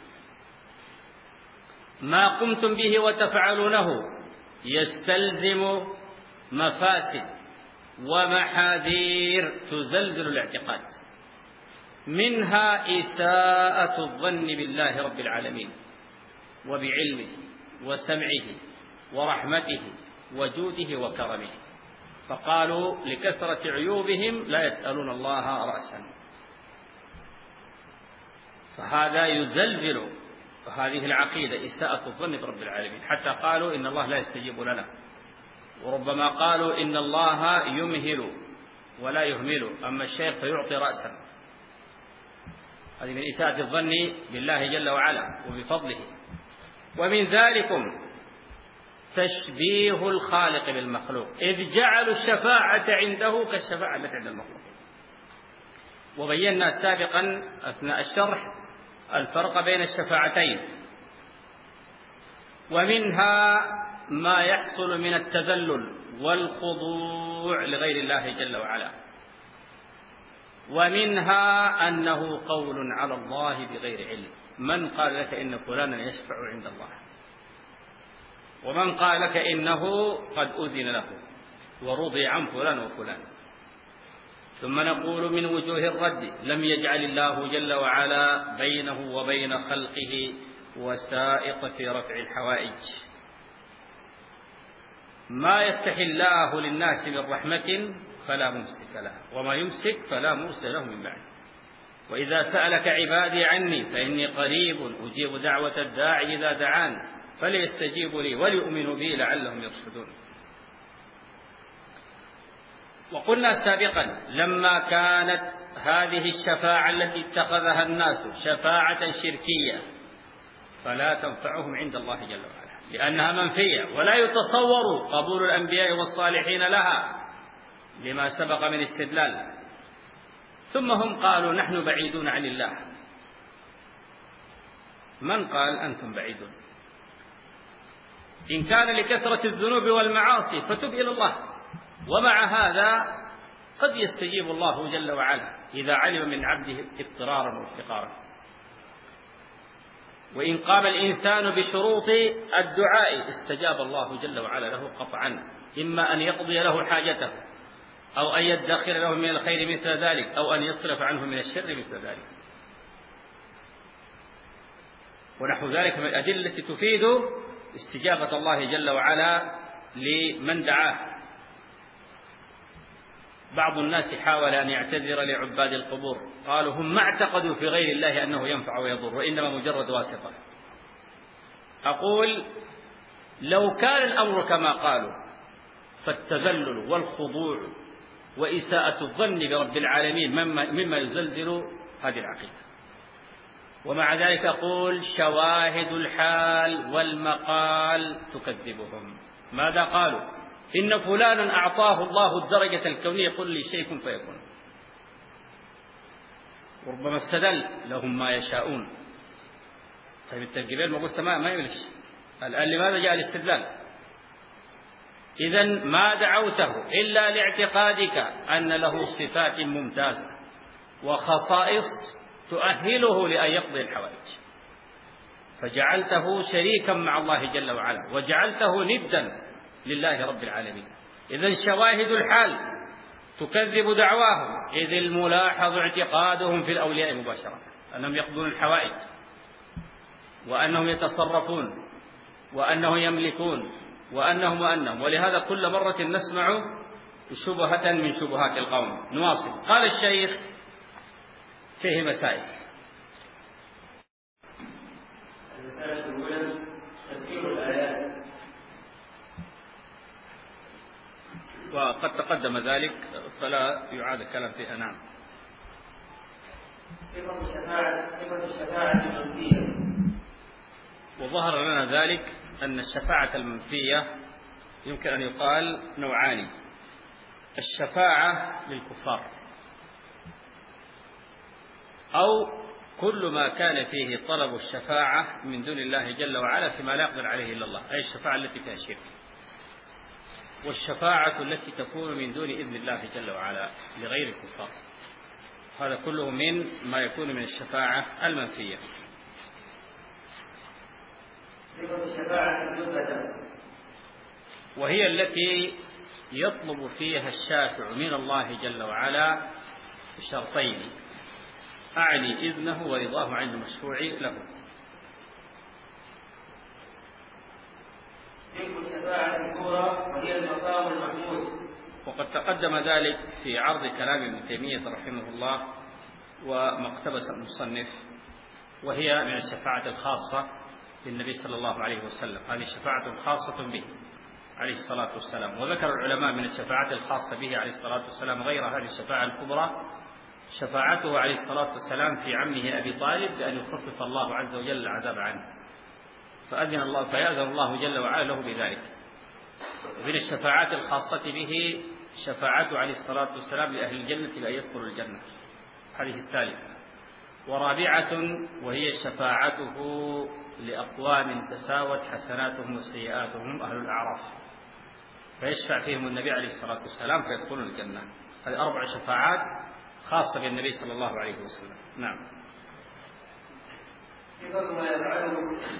ما قمتم به وتفعلونه يستلزم مفاسد ومحاذير تزلزل الاعتقاد، منها إساءة الظن بالله رب العالمين وبعلمه وسمعه ورحمته وجوده وكرمه، فقالوا لكثرة عيوبهم لا يسألون الله رأسا، فهذا يزلزل هذه العقيدة، إساءة الظن برب العالمين، حتى قالوا إن الله لا يستجيب لنا، وربما قالوا إن الله يمهل ولا يهمل، أما الشيخ فيعطي رأسا. هذه من إساءة الظن بالله جل وعلا وبفضله. ومن ذلكم تشبيه الخالق بالمخلوق، إذ جعلوا الشفاعة عنده كالشفاعة التي عند المخلوق. وبينا سابقا أثناء الشرح الفرق بين الشفاعتين، ومنها ما يحصل من التذلل والخضوع لغير الله جل وعلا، ومنها أنه قول على الله بغير علم. من قال لك إن فلانا يشفع عند الله؟ ومن قال لك إنه قد أذن له ورضي عن فلان وفلان؟ ثم نقول من وجوه الرد: لم يجعل الله جل وعلا بينه وبين خلقه وسائط في رفع الحوائج. ما يفتح الله للناس من رحمة فلا ممسك لها، وما يمسك فلا مرسل له من بعده. وإذا سألك عبادي عني فإني قريب أجيب دعوة الداعي إذا دعان فليستجيبوا لي وليؤمنوا بي لعلهم يرشدون. وقلنا سابقا لما كانت هذه الشفاعة التي اتخذها الناس شفاعة شركية فلا تنفعهم عند الله جل وعلا، لأنها منفية ولا يتصور قبول الأنبياء والصالحين لها لما سبق من استدلال. ثم هم قالوا: نحن بعيدون عن الله. من قال أنتم بعيدون؟ إن كان لكثرة الذنوب والمعاصي فتب إلى الله، ومع هذا قد يستجيب الله جل وعلا إذا علم من عبده اضطرارا وافتقارا. وإن قام الإنسان بشروط الدعاء استجاب الله جل وعلا له قطعا، إما أن يقضي له حاجته، أو أن يدخر له من الخير مثل ذلك، أو أن يصرف عنه من الشر مثل ذلك، ونحو ذلك من الأدلة التي تفيد استجابة الله جل وعلا لمن دعاه. بعض الناس حاول أن يعتذر لعباد القبور، قالوا هم ما اعتقدوا في غير الله أنه ينفع ويضر، وإنما مجرد واسطة. أقول لو كان الأمر كما قالوا فالتذلل والخضوع وإساءة الظن برب العالمين مما يزلزل هذه العقيدة. ومع ذلك يقول شواهد الحال والمقال تكذبهم. ماذا قالوا؟ إن فلانا أعطاه الله الدرجة الكونية، قل لي شيء كن فيكون. وربما استدل لهم ما يشاءون. طيب التنقيبين ما قلت ما, ما يملك. الآن لماذا جاء الاستدلال؟ إذن ما دعوته إلا لاعتقادك أن له صفات ممتازة وخصائص تؤهله لأن يقضي الحوائج، فجعلته شريكا مع الله جل وعلا وجعلته ندا لله رب العالمين. إذن شواهد الحال تكذب دعواهم، إذ الملاحظ اعتقادهم في الأولياء مباشرة أنهم يقضون الحوائج وأنهم يتصرفون وأنهم يملكون وأنهم وأنهم. ولهذا كل مرة نسمع شبهة من شبهات القوم. نواصل. قال الشيخ فيه مسائل. المسألة الأولى تفسير الآيات، وقد تقدم ذلك فلا يعاد الكلام فيها. نعم. صفة الشفاعة صفة الشفاعة المنفية. وظهر لنا ذلك أن الشفاعة المنفية يمكن أن يقال نوعان: الشفاعة للكفار، أو كل ما كان فيه طلب الشفاعة من دون الله جل وعلا فيما لا يقدر عليه إلا الله، أي الشفاعة التي فيها شرك، والشفاعة التي تكون من دون إذن الله جل وعلا لغير الكفار. هذا كله من ما يكون من الشفاعة المنفية. وهي التي يطلب فيها الشافع من الله جل وعلا شرطين: أعني إذنه ورضاه عن المشفوع له. الشفاعة الكبرى وهي المقام المحمود، وقد تقدم ذلك في عرض كلام ابن تيمية رحمه الله وما اقتبس المصنف، وهي من الشفاعة الخاصة للنبي صلى الله عليه وسلم. هذه شفاعة خاصة به عليه الصلاة والسلام. وذكر العلماء من الشفاعة الخاصة به عليه الصلاة والسلام غير هذه الشفاعة الكبرى شفاعته عليه الصلاة والسلام في عمه أبي طالب بأن يخفف الله عز وجل العذاب عنه، فأذن الله فيأذن الله جل وعلا له بذلك. ومن الشفاعات الخاصة به شفاعته عليه الصلاة والسلام لأهل الجنة بأن يدخلوا الجنة، هذه الثالثة. ورابعة وهي شفاعته لأقوام تساوت حسناتهم وسيئاتهم أهل الأعراف، فيشفع فيهم النبي عليه الصلاة والسلام فيدخلون الجنة. هذه أربع شفاعات خاصة بالنبي صلى الله عليه وسلم. نعم. صفة ما يفعله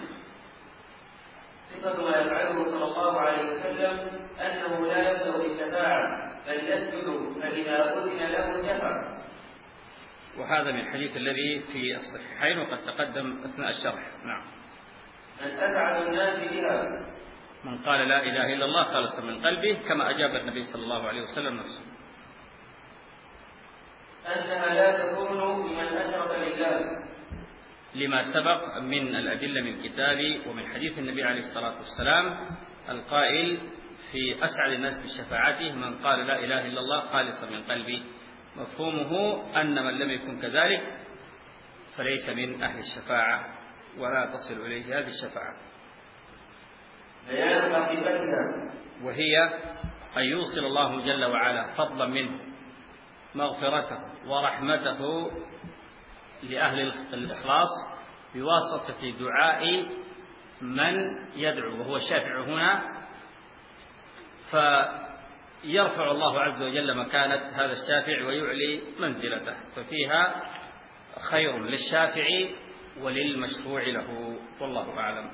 صفة ما يفعله صلى الله عليه وسلم أنه لا يبدأ بالشفاعة بل يسجد، فإذا أذن له دفع. وهذا من الحديث الذي في الصحيحين وقد تقدم أثناء الشرح. نعم. من أسعد الناس بها، من قال لا إله إلا الله خالصا من قلبه، كما أجاب النبي صلى الله عليه وسلم نفسه. أنها لا تكون لمن أشرك لله، لما سبق من الأدلة من كتابي ومن حديث النبي عليه الصلاة والسلام القائل في أسعد الناس بشفاعته من قال لا إله إلا الله خالصا من قلبه. مفهومه أن من لم يكن كذلك فليس من أهل الشفاعة ولا تصل إليه هذه الشفاعة. بيان حقيقتها، وهي أن يوصل الله جل وعلا فضلا منه مغفرته ورحمته لأهل الإخلاص بواسطة دعاء من يدعو، وهو الشافع هنا، فيرفع الله عز وجل مكانة هذا الشافع ويعلي منزلته، ففيها خير للشافع وللمشفوع له، والله أعلم.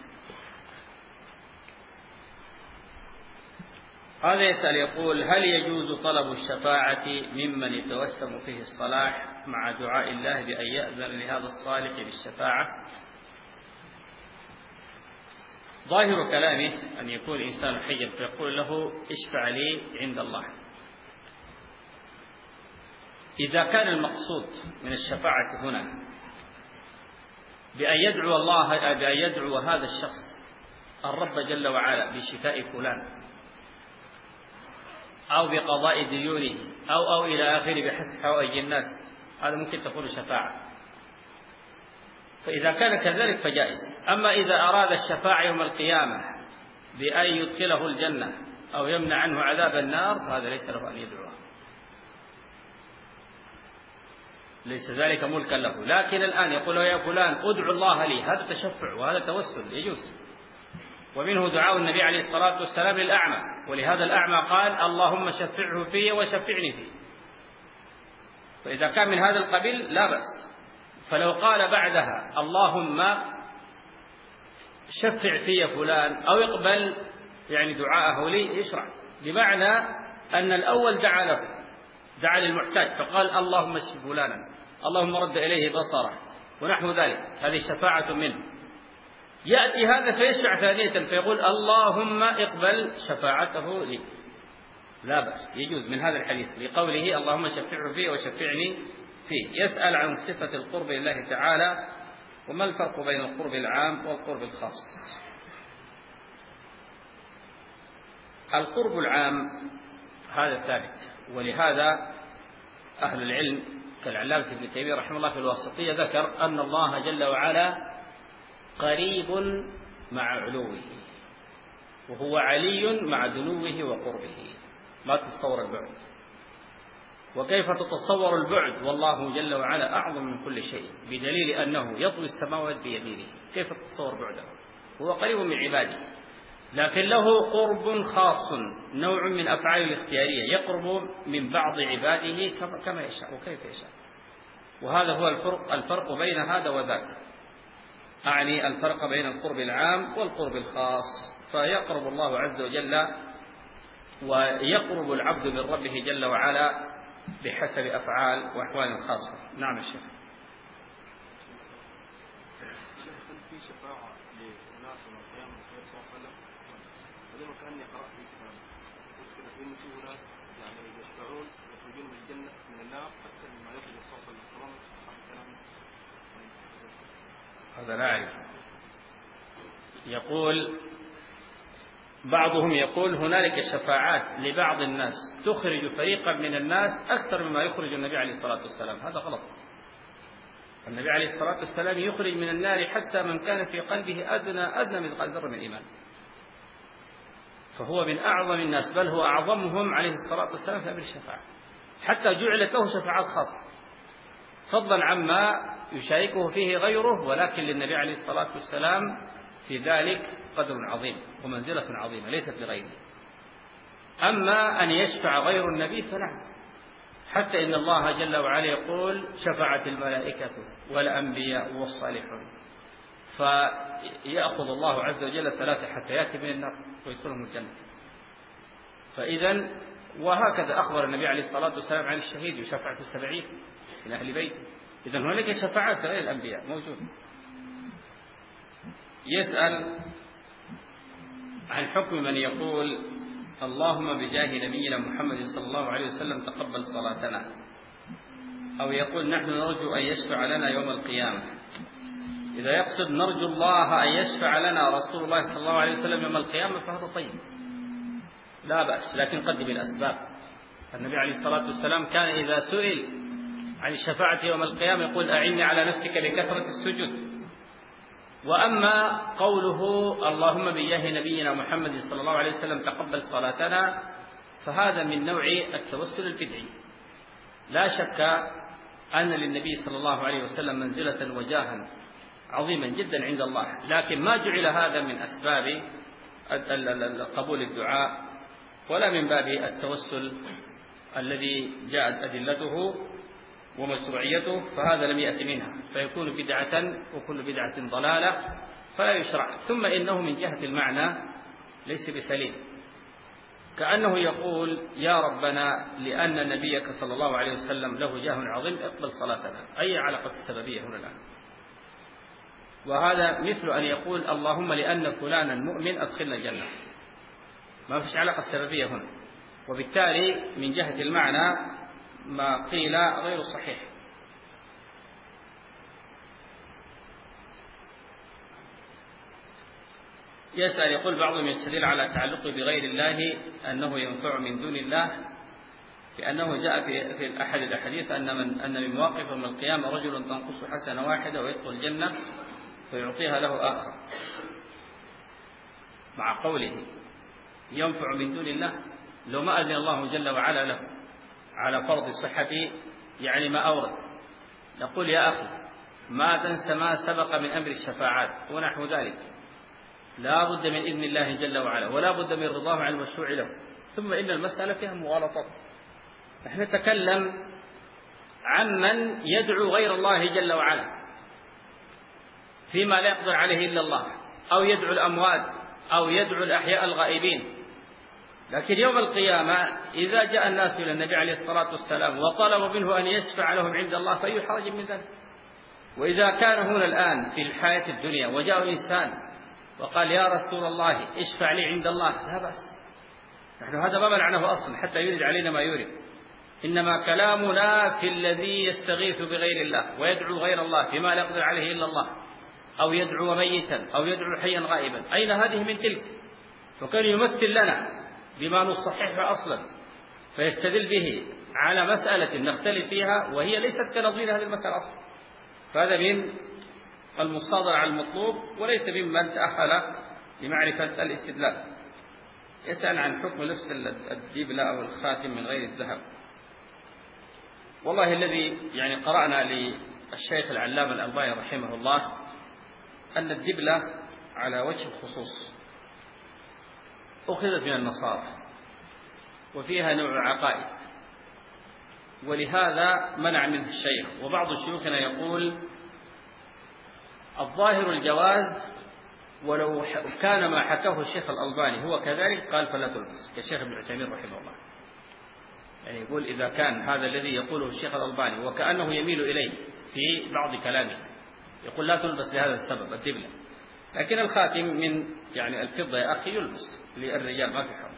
هذا يسأل يقول: هل يجوز طلب الشفاعة ممن يتوسم فيه الصلاح مع دعاء الله بأن يأذن لهذا الصالح بالشفاعة؟ ظاهر كلامه أن يكون إنسان حيا فيقول له اشفع لي عند الله. إذا كان المقصود من الشفاعة هنا بأن يدعو الله بأن يدعو هذا الشخص الرب جل وعلا بشفاء فلان أو بقضاء ديونه أو أو إلى آخره بحسب حوائج الناس، هذا ممكن تكون شفاعة. فإذا كان كذلك فجائز. أما إذا أراد الشفاعة يوم القيامة بأن يدخله الجنة أو يمنع عنه عذاب النار فهذا ليس له أن يدعوه، ليس ذلك ملكا له. لكن الآن يقول يا فلان ادعو الله لي، هذا تشفع وهذا توسل يجوز. ومنه دعاء النبي عليه الصلاة والسلام للأعمى، ولهذا الأعمى قال اللهم شفعه في وشفعني فيه. فإذا كان من هذا القبيل لا بأس. فلو قال بعدها اللهم شفع في فلان أو يقبل يعني دعاءه لي يشرع، بمعنى أن الأول دعا له، دعا للمحتاج فقال اللهم اشف فلانا، اللهم رد إليه بصره ونحو ذلك، هذه شفاعة منه. يأتي هذا فيشفع ثانية فيقول اللهم اقبل شفاعته لي، لا بأس، يجوز من هذا الحديث لقوله اللهم شفعه فيه وشفعني فيه. يسأل عن صفة القرب لله تعالى وما الفرق بين القرب العام والقرب الخاص. القرب العام هذا ثابت، ولهذا أهل العلم كالعلامة ابن تيمية رحمه الله في الواسطية ذكر أن الله جل وعلا قريب مع علوه، وهو علي مع دنوه وقربه، ما تتصور البعد. وكيف تتصور البعد والله جل وعلا أعظم من كل شيء، بدليل أنه يطوي السماوات بيمينه، كيف تتصور بعده؟ هو قريب من عباده، لكن له قرب خاص، نوع من أفعال الاختيارية، يقرب من بعض عباده كما يشاء وكيف يشاء. وهذا هو الفرق, الفرق بين هذا وذاك، أعني الفرق بين القرب العام والقرب الخاص. فيقرب الله عز وجل ويقرب العبد من ربه جل وعلا بحسب أفعال وأحوال خاصة. نعم الشيخ. في شفاعة لناس من القيامة صلى الله عليه وسلم، بعدين كأني قرأت في كتاب وذكر في إنه في ناس يعني يشفعون يخرجون من الجنة من النار أكثر مما يخرج صلى الله عليه وسلم. طبعا الصحابة كلام هذا لا أعرف. يقول بعضهم يقول هنالك شفاعات لبعض الناس تخرج فريقا من الناس أكثر مما يخرج النبي عليه الصلاة والسلام، هذا غلط. النبي عليه الصلاة والسلام يخرج من النار حتى من كان في قلبه أدنى أدنى مثقال ذرة من الإيمان، فهو من أعظم الناس، بل هو أعظمهم عليه الصلاة والسلام في أمر الشفاعة، حتى جعلت له شفاعات خاصة فضلا عما يشاركه فيه غيره. ولكن للنبي عليه الصلاة والسلام في ذلك قدر عظيم ومنزلة عظيمة ليست لغيره. أما أن يشفع غير النبي فنعم، حتى إن الله جل وعلا يقول شفعت الملائكة والأنبياء والصالحون، فيأخذ الله عز وجل ثلاثة حتيات من النار ويدخلهم الجنة. فإذا وهكذا أخبر النبي عليه الصلاة والسلام عن الشهيد يشفع في السبعين من أهل بيته. إذا هناك شفاعات غير الأنبياء موجودة. يسأل عن حكم من يقول اللهم بجاه نبينا محمد صلى الله عليه وسلم تقبل صلاتنا، أو يقول نحن نرجو أن يشفع لنا يوم القيامة. إذا يقصد نرجو الله أن يشفع لنا رسول الله صلى الله عليه وسلم يوم القيامة فهذا طيب لا بأس، لكن قدم الأسباب. النبي عليه الصلاة والسلام كان إذا سئل عن الشفاعة يوم القيامة يقول أعني على نفسك بكثرة السجود. وأما قوله اللهم بجاه نبينا محمد صلى الله عليه وسلم تقبل صلاتنا فهذا من نوع التوسل البدعي. لا شك أن للنبي صلى الله عليه وسلم منزلة وجاها عظيما جدا عند الله، لكن ما جعل هذا من أسباب قبول الدعاء ولا من باب التوسل الذي جاءت أدلته ومشروعيته، فهذا لم يأتي منها، فيكون بدعة وكل بدعة ضلالة فلا يشرع. ثم إنه من جهة المعنى ليس بسليم، كأنه يقول يا ربنا لأن نبيك صلى الله عليه وسلم له جاه عظيم اقبل صلاتنا، أي علاقة السببية هنا الآن؟ وهذا مثل أن يقول اللهم لأن فلانا مؤمن أدخلنا الجنة، ما فيش علاقة السببية هنا، وبالتالي من جهة المعنى ما قيل غير صحيح. يسأل يقول بعضهم يستدل على تعلق بغير الله أنه ينفع من دون الله لأنه جاء في في أحد الأحاديث أن من أن من مواقف يوم القيامة رجل تنقص حسنة واحدة ويدخل الجنة فيعطيها له آخر، مع قوله ينفع من دون الله. لو ما أذن الله جل وعلا له على فرض صحته يعني ما أورد، نقول يا أخي ما تنسى ما سبق من أمر الشفاعات ونحو ذلك، لا بد من إذن الله جل وعلا ولا بد من رضاه عن المشروع له. ثم إن المسألة فيها مغالطات. نحن نتكلم عمن يدعو غير الله جل وعلا فيما لا يقدر عليه إلا الله، أو يدعو الأموات أو يدعو الأحياء الغائبين. لكن يوم القيامة إذا جاء الناس إلى النبي عليه الصلاة والسلام وطلبوا منه أن يشفع لهم عند الله فأي حرج من ذلك؟ وإذا كان هنا الآن في الحياة الدنيا وجاء إنسان وقال يا رسول الله اشفع لي عند الله، لا بأس، نحن هذا ما منعناه أصلا حتى يرد علينا ما يريد. إنما كلامنا في الذي يستغيث بغير الله ويدعو غير الله فيما لا يقدر عليه إلا الله، أو يدعو ميتا أو يدعو حيا غائبا. أين هذه من تلك؟ وكان يمثل لنا بما نصححه أصلا فيستدل به على مسألة نختلف فيها وهي ليست كنظير هذه المسألة أصلا. فهذا من المصادرة على المطلوب وليس ممن تأهل لمعرفة الاستدلال. يسأل عن حكم لبس الدبلة أو الخاتم من غير الذهب. والله الذي يعني قرأنا للشيخ العلامة الألباني رحمه الله أن الدبلة على وجه الخصوص أخذت من النصارى وفيها نوع عقائد، ولهذا منع منه الشيخ. وبعض شيوخنا يقول الظاهر الجواز، ولو كان ما حكاه الشيخ الألباني هو كذلك قال فلا تلبس، كالشيخ ابن عثيمين رحمه الله. يعني يقول إذا كان هذا الذي يقوله الشيخ الألباني وكأنه يميل إليه في بعض كلامه، يقول لا تلبس لهذا السبب الدبلة، لكن الخاتم من يعني الفضة يا أخي يلبس للرجال ما في حرج.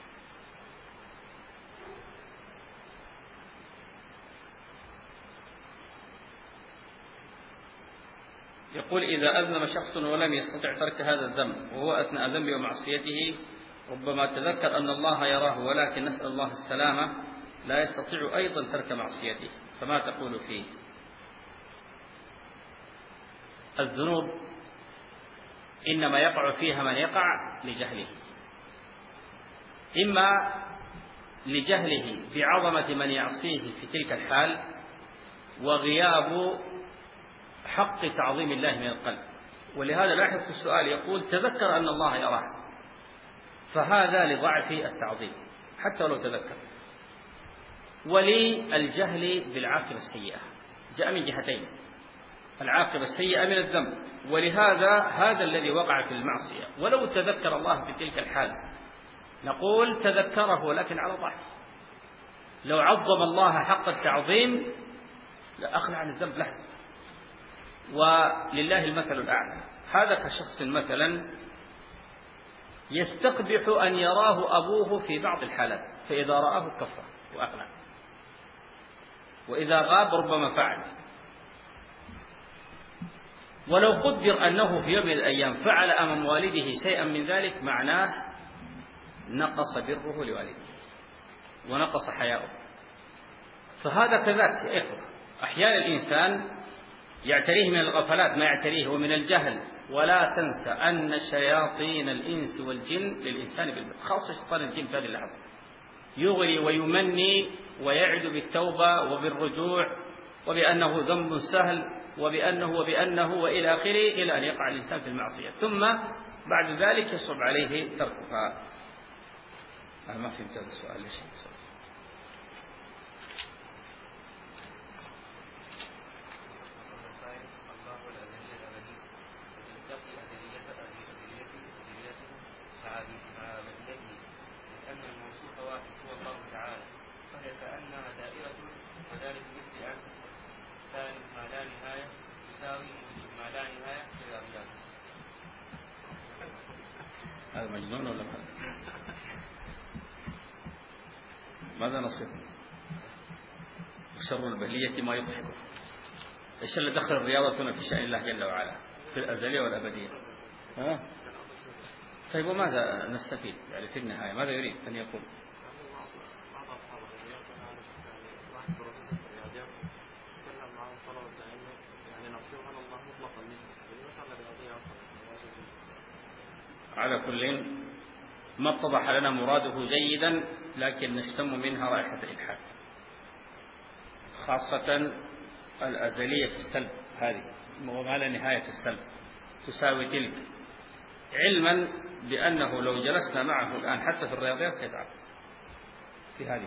يقول إذا أذنب شخص ولم يستطع ترك هذا الذنب وهو أثناء ذنبه ومعصيته ربما تذكر أن الله يراه ولكن نسأل الله السلامة لا يستطيع أيضا ترك معصيته، فما تقول فيه؟ الذنوب إنما يقع فيها من يقع لجهله، إما لجهله بعظمة من يعصيه في تلك الحال وغياب حق تعظيم الله من القلب. ولهذا لاحظ في السؤال يقول تذكر أن الله يراه، فهذا لضعف التعظيم حتى لو تذكر. وللجهل بالعاقبة السيئة جاء من جهتين، العاقبة السيئة من الذنب، ولهذا هذا الذي وقع في المعصية ولو تذكر الله في تلك الحال نقول تذكره ولكن على ضعف. لو عظم الله حق التعظيم لأخلع عن الذنب لحظة. ولله المثل الأعلى، هذا كشخص مثلا يستقبح أن يراه أبوه في بعض الحالات، فإذا رآه كفر وأقلع، وإذا غاب ربما فعل. ولو قدر أنه في يوم من الأيام فعل أمام والده شيئا من ذلك معناه نقص بره لوالده ونقص حياؤه. فهذا كذلك يا إخوة، أحيانا الإنسان يعتريه من الغفلات ما يعتريه ومن الجهل. ولا تنسى أن شياطين الإنس والجن للإنسان بالبر، خاصة شيطان الجن في هذه اللحظة يغري ويمني ويعد بالتوبة وبالرجوع وبأنه ذنب سهل وبأنه وبأنه وإلى آخره إلى أن يقع الإنسان في المعصية، ثم بعد ذلك يصعب عليه تركها. أنا ما فهمت هذا السؤال ليش السؤال. هذا مجنون ولا ماذا؟ ماذا نصف؟ شر البلية ما يضحك. ايش اللي دخل الرياضة هنا في شأن الله جل وعلا في الأزلية والأبدية؟ ها؟ طيب وماذا نستفيد يعني في النهاية؟ ماذا يريد أن يقول؟ على كل ما اتضح لنا مراده جيدا، لكن نشتم منها رائحة الإلحاد، خاصة الأزلية في السلب، هذه وما لا نهاية في السلب تساوي تلك، علما بأنه لو جلسنا معه الآن حتى في الرياضيات سيتعب في هذه.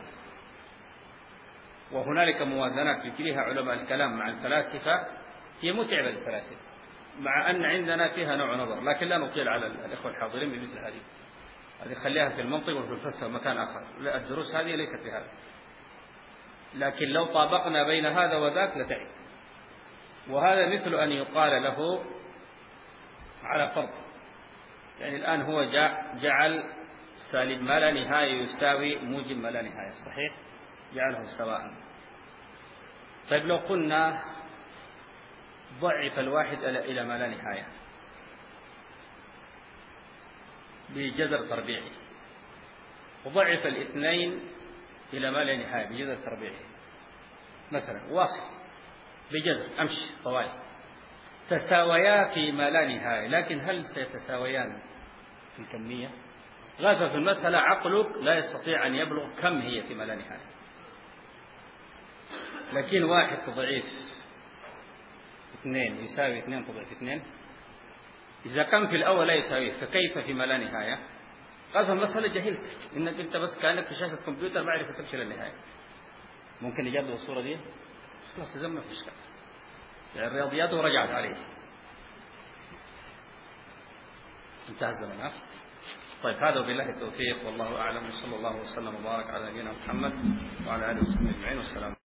وهنالك موازنات يجريها علماء الكلام مع الفلاسفة هي متعبة للفلاسفة، مع أن عندنا فيها نوع نظر، لكن لا نطيل على الإخوة الحاضرين بمثل هذه، هذه خليها في المنطق وفي الفلسفة مكان آخر، لا الدروس هذه ليست في هذا. لكن لو طابقنا بين هذا وذاك لتعب. وهذا مثل أن يقال له على فرض، يعني الآن هو جعل سالب ما لا نهاية يساوي موجب ما لا نهاية، صحيح؟ جعله سواء. طيب لو قلنا ضعف الواحد إلى ما لا نهاية بجذر تربيعي، وضعف الاثنين إلى ما لا نهاية بجذر تربيعي، مثلا واصل بجذر أمشي طوالي، تساويا في ما لا نهاية، لكن هل سيتساويان في الكمية؟ غالبا في المسألة عقلك لا يستطيع أن يبلغ كم هي في ما لا نهاية، لكن واحد تضعيف اثنين يساوي اثنين تضعيف اثنين، إذا كان في الأول لا يساويه فكيف في ما لا نهاية؟ قال فالمسألة جهلت، إنك أنت بس كأنك في شاشة كمبيوتر ما عرفت تمشي للنهاية. ممكن نجرب الصورة دي؟ خلاص إذا ما في إشكال، يعني الرياضيات ورجعت عليه، انتهى الزمن. طيب هذا وبالله التوفيق، والله أعلم، وصلى الله وسلم وبارك على نبينا محمد وعلى آله وصحبه أجمعين، والسلام عليكم.